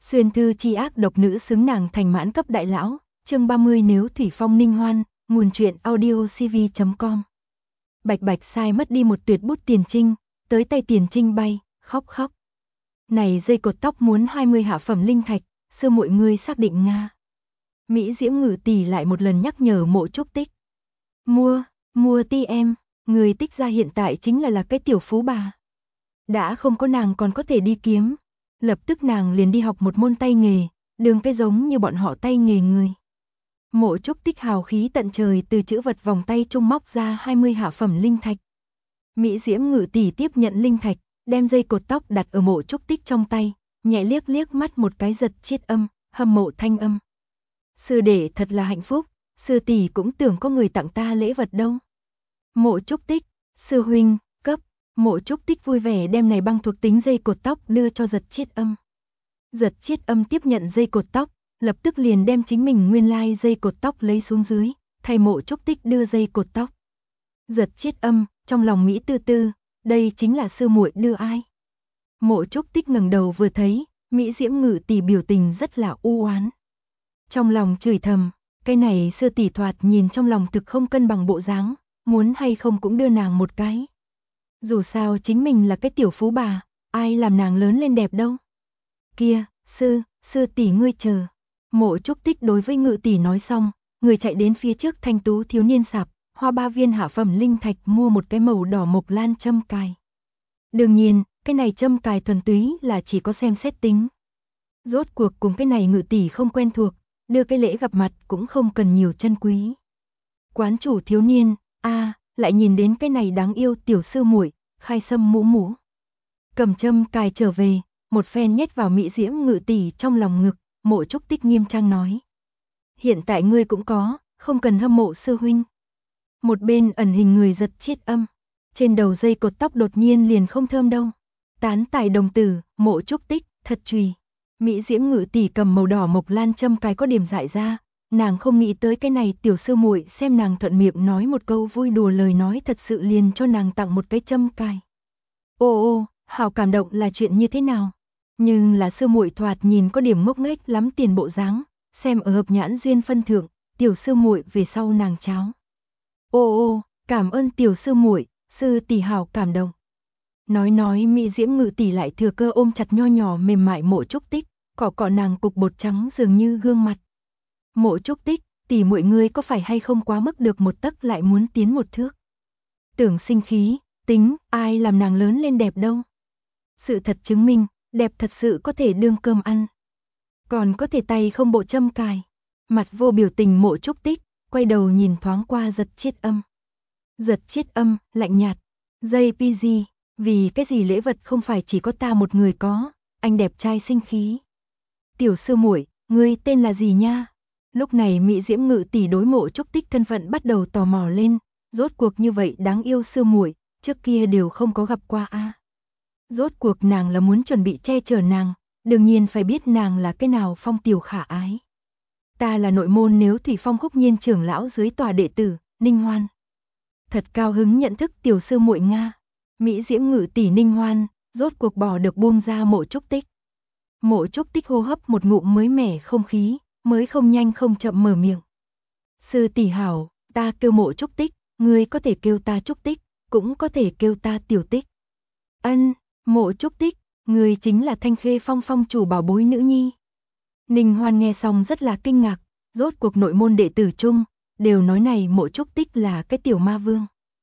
Xuyên thư chi ác độc nữ xứng nàng thành mãn cấp đại lão, chương 30 nếu Thủy Phong Ninh Hoan, nguồn truyện audiocv.com. Bạch bạch sai mất đi một tuyệt bút tiền trinh, tới tay tiền trinh bay, khóc khóc. Này dây cột tóc muốn 20 hạ phẩm linh thạch, sư muội ngươi xác định Nga. Mỹ Diễm Ngự tỷ lại một lần nhắc nhở Mộ Trúc Tích. Mua ti em, người tích ra hiện tại chính là cái tiểu phú bà. Đã không có nàng còn có thể đi kiếm. Lập tức nàng liền đi học một môn tay nghề, đường cái giống như bọn họ tay nghề người. Mộ Trúc Tích hào khí tận trời từ chữ vật vòng tay trung móc ra 20 hạ phẩm linh thạch. Mỹ Diễm Ngự tỷ tiếp nhận linh thạch, đem dây cột tóc đặt ở Mộ Trúc Tích trong tay, nhẹ liếc liếc mắt một cái giật chiết âm, hâm mộ thanh âm. Sư đệ thật là hạnh phúc, sư tỷ cũng tưởng có người tặng ta lễ vật đâu. Mộ Trúc Tích, sư huynh, cấp. Mộ Trúc Tích vui vẻ đem này băng thuộc tính dây cột tóc đưa cho giật chiết âm. Giật chiết âm tiếp nhận dây cột tóc, lập tức liền đem chính mình nguyên lai dây cột tóc lấy xuống dưới, thay Mộ Trúc Tích đưa dây cột tóc. Giật chiết âm, trong lòng Mỹ tư tư, đây chính là sư muội đưa ai. Mộ Trúc Tích ngẩng đầu vừa thấy, Mỹ Diễm Ngự tỷ biểu tình rất là u oán. Trong lòng chửi thầm, cái này sư tỷ thoạt nhìn trong lòng thực không cân bằng bộ dáng, muốn hay không cũng đưa nàng một cái. Dù sao chính mình là cái tiểu phú bà, ai làm nàng lớn lên đẹp đâu. Kia, sư tỷ ngươi chờ. Mộ Trúc Tích đối với Ngự tỷ nói xong, người chạy đến phía trước thanh tú thiếu niên sạp, hoa 3 viên hạ phẩm linh thạch mua một cái màu đỏ mộc lan châm cài. Đương nhiên, cái này châm cài thuần túy là chỉ có xem xét tính. Rốt cuộc cùng cái này Ngự tỷ không quen thuộc, đưa cái lễ gặp mặt cũng không cần nhiều chân quý. Quán chủ thiếu niên, lại nhìn đến cái này đáng yêu tiểu sư muội, khai sâm mũ. Cầm châm cài trở về, một phen nhét vào Mỹ Diễm Ngự tỷ trong lòng ngực, Mộ Trúc Tích nghiêm trang nói. Hiện tại ngươi cũng có, không cần hâm mộ sư huynh. Một bên ẩn hình người giật chiết âm, trên đầu dây cột tóc đột nhiên liền không thơm đâu. Tán tài đồng tử, Mộ Trúc Tích, thật chùy. Mỹ Diễm Ngự tỷ cầm màu đỏ mộc lan châm cài có điểm dại ra, nàng không nghĩ tới cái này tiểu sư muội xem nàng thuận miệng nói một câu vui đùa lời nói thật sự liền cho nàng tặng một cái châm cài. Ô, hào cảm động là chuyện như thế nào? Nhưng là sư muội thoạt nhìn có điểm ngốc nghếch lắm tiền bộ dáng, xem ở hợp nhãn duyên phân thượng, tiểu sư muội về sau nàng cháo. Ô, cảm ơn tiểu sư muội, sư tỷ hào cảm động. Nói Mỹ Diễm Ngự tỷ lại thừa cơ ôm chặt nho nhỏ mềm mại Mộ Trúc Tích, cọ nàng cục bột trắng dường như gương mặt. Mộ Trúc Tích, tỷ muội ngươi có phải hay không quá mức được một tấc lại muốn tiến một thước? Tưởng sinh khí, tính, ai làm nàng lớn lên đẹp đâu. Sự thật chứng minh, đẹp thật sự có thể đương cơm ăn. Còn có thể tay không bộ châm cài. Mặt vô biểu tình Mộ Trúc Tích, quay đầu nhìn thoáng qua giật chiết âm. Giật chiết âm, lạnh nhạt. JPG, vì cái gì lễ vật không phải chỉ có ta một người có, anh đẹp trai sinh khí. Tiểu sư muội, ngươi tên là gì nha? Lúc này Mỹ Diễm Ngự tỷ đối Mộ Trúc Tích thân phận bắt đầu tò mò lên, rốt cuộc như vậy đáng yêu sư muội, trước kia đều không có gặp qua Rốt cuộc nàng là muốn chuẩn bị che chở nàng, đương nhiên phải biết nàng là cái nào phong tiểu khả ái. Ta là nội môn nếu Thủy Phong Khúc Nhiên trưởng lão dưới tòa đệ tử, Ninh Hoan. Thật cao hứng nhận thức tiểu sư muội Nga. Mỹ Diễm Ngự tỷ Ninh Hoan, rốt cuộc bỏ được buông ra Mộ Trúc Tích. Mộ Trúc Tích hô hấp một ngụm mới mẻ không khí, mới không nhanh không chậm mở miệng. Sư tỷ hảo, ta kêu Mộ Trúc Tích, ngươi có thể kêu ta Trúc Tích, cũng có thể kêu ta Tiểu Tích. Ân, Mộ Trúc Tích, ngươi chính là Thanh Khê Phong phong chủ bảo bối nữ nhi. Ninh Hoan nghe xong rất là kinh ngạc, rốt cuộc nội môn đệ tử chung, đều nói này Mộ Trúc Tích là cái tiểu ma vương.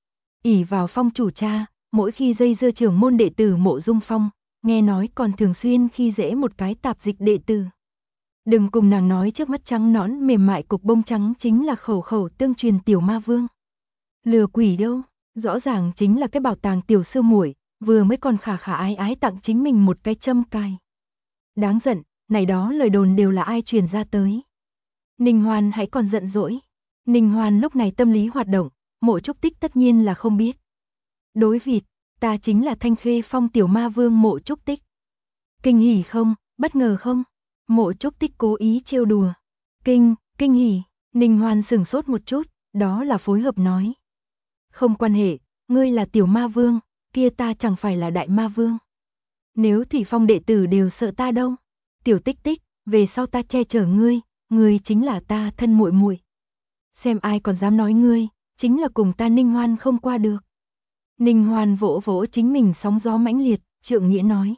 Ỷ vào phong chủ cha, mỗi khi dây dưa trưởng môn đệ tử Mộ Dung Phong, nghe nói còn thường xuyên khi dễ một cái tạp dịch đệ tử. Đừng cùng nàng nói trước mắt trắng nõn mềm mại cục bông trắng chính là khẩu khẩu tương truyền tiểu ma vương. Lừa quỷ đâu, rõ ràng chính là cái bảo tàng tiểu sư muội, vừa mới còn khả ái ái tặng chính mình một cái châm cài. Đáng giận, này đó lời đồn đều là ai truyền ra tới. Ninh Hoan hãy còn giận dỗi. Ninh Hoan lúc này tâm lý hoạt động, Mộ Trúc Tích tất nhiên là không biết. Đối vịt, ta chính là Thanh Khê Phong tiểu ma vương Mộ Trúc Tích. Kinh hỉ không, bất ngờ không? Mộ Trúc Tích cố ý trêu đùa. Kinh hỉ, Ninh Hoan sửng sốt một chút, đó là phối hợp nói. Không quan hệ, ngươi là tiểu ma vương, kia ta chẳng phải là đại ma vương. Nếu Thủy Phong đệ tử đều sợ ta đâu. Tiểu Tích Tích, về sau ta che chở ngươi, ngươi chính là ta thân muội muội. Xem ai còn dám nói ngươi, chính là cùng ta Ninh Hoan không qua được. Ninh Hoan vỗ vỗ chính mình sóng gió mãnh liệt, trượng nghĩa nói.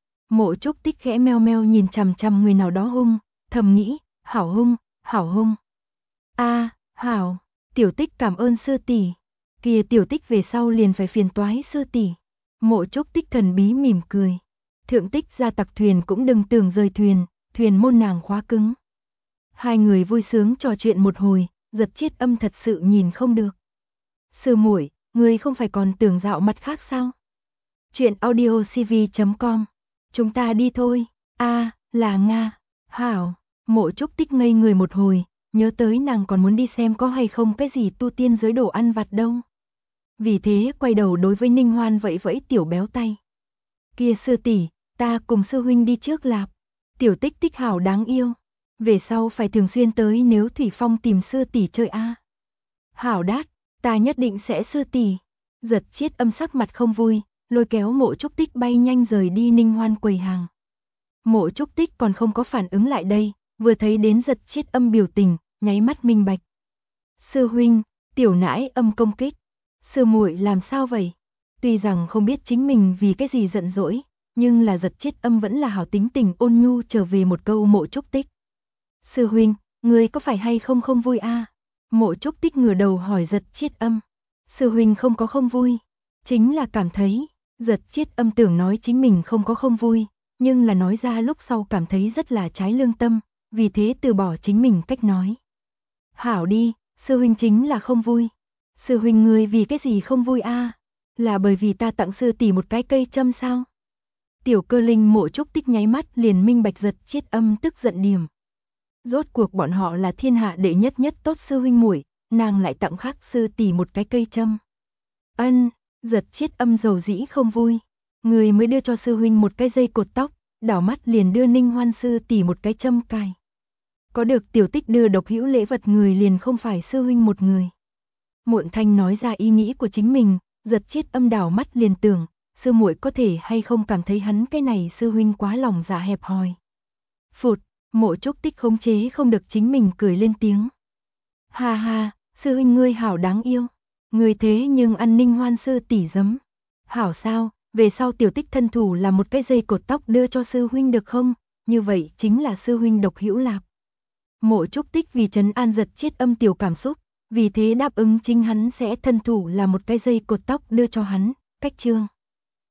Mộ Trúc Tích khẽ meo meo nhìn chằm chằm người nào đó hung, thầm nghĩ, hảo hung, hảo hung. A, hảo, Tiểu Tích cảm ơn sư tỷ. Kìa Tiểu Tích về sau liền phải phiền toái sư tỷ. Mộ Trúc Tích thần bí mỉm cười. Thượng Tích ra tặc thuyền cũng đừng tưởng rời thuyền, thuyền môn nàng khóa cứng. Hai người vui sướng trò chuyện một hồi, Giật Chiết Âm thật sự nhìn không được. Sư muội, ngươi không phải còn tưởng dạo mặt khác sao? Chuyện audiocv.com. Chúng ta đi thôi. A, là Nga. Hảo. Mộ Trúc Tích ngây người một hồi, nhớ tới nàng còn muốn đi xem có hay không cái gì tu tiên giới đồ ăn vặt đâu. Vì thế quay đầu đối với Ninh Hoan vẫy vẫy tiểu béo tay. Kia sư tỷ, ta cùng sư huynh đi trước lạp. Tiểu Tích Tích hảo đáng yêu. Về sau phải thường xuyên tới nếu Thủy Phong tìm sư tỷ chơi a. Hảo đát, ta nhất định sẽ sư tỷ. Giật Chiết Âm sắc mặt không vui, lôi kéo Mộ Trúc Tích bay nhanh rời đi Ninh Hoan quầy hàng. Mộ Trúc Tích còn không có phản ứng lại đây, vừa thấy đến Giật Chiết Âm biểu tình, nháy mắt minh bạch. Sư huynh, tiểu nãi âm công kích. Sư muội làm sao vậy? Tuy rằng không biết chính mình vì cái gì giận dỗi, nhưng là Giật Chiết Âm vẫn là hảo tính tình ôn nhu trở về một câu Mộ Trúc Tích. Sư huynh, ngươi có phải hay không không vui a? Mộ Trúc Tích ngửa đầu hỏi Giật Chiết Âm. Sư huynh không có không vui, chính là cảm thấy. Giật Chiết Âm tưởng nói chính mình không có không vui, nhưng là nói ra lúc sau cảm thấy rất là trái lương tâm, vì thế từ bỏ chính mình cách nói. Hảo đi, sư huynh chính là không vui. Sư huynh ngươi vì cái gì không vui a? Là bởi vì ta tặng sư tỷ một cái cây châm sao? Tiểu Cơ Linh Mộ Trúc Tích nháy mắt liền minh bạch Giật Chiết Âm tức giận điểm. Rốt cuộc bọn họ là thiên hạ đệ nhất nhất tốt sư huynh muội, nàng lại tặng khác sư tỷ một cái cây châm. Ân, Giật Chiết Âm dầu dĩ không vui. Người mới đưa cho sư huynh một cái dây cột tóc, đảo mắt liền đưa Ninh Hoan sư tỷ một cái châm cài. Có được Tiểu Tích đưa độc hữu lễ vật người liền không phải sư huynh một người. Muộn Thanh nói ra ý nghĩ của chính mình, Giật Chiết Âm đảo mắt liền tưởng, sư muội có thể hay không cảm thấy hắn cái này sư huynh quá lòng dạ hẹp hòi. Phụt, Mộ Trúc Tích khống chế không được chính mình cười lên tiếng. Ha ha, sư huynh ngươi hảo đáng yêu. Ngươi thế nhưng ăn Ninh Hoan sư tỷ giấm. Hảo sao, về sau Tiểu Tích thân thủ làm một cái dây cột tóc đưa cho sư huynh được không? Như vậy chính là sư huynh độc hữu lạp. Mộ Trúc Tích vì trấn an Giật Chiết Âm tiểu cảm xúc, vì thế đáp ứng chính hắn sẽ thân thủ làm một cái dây cột tóc đưa cho hắn, cách chương.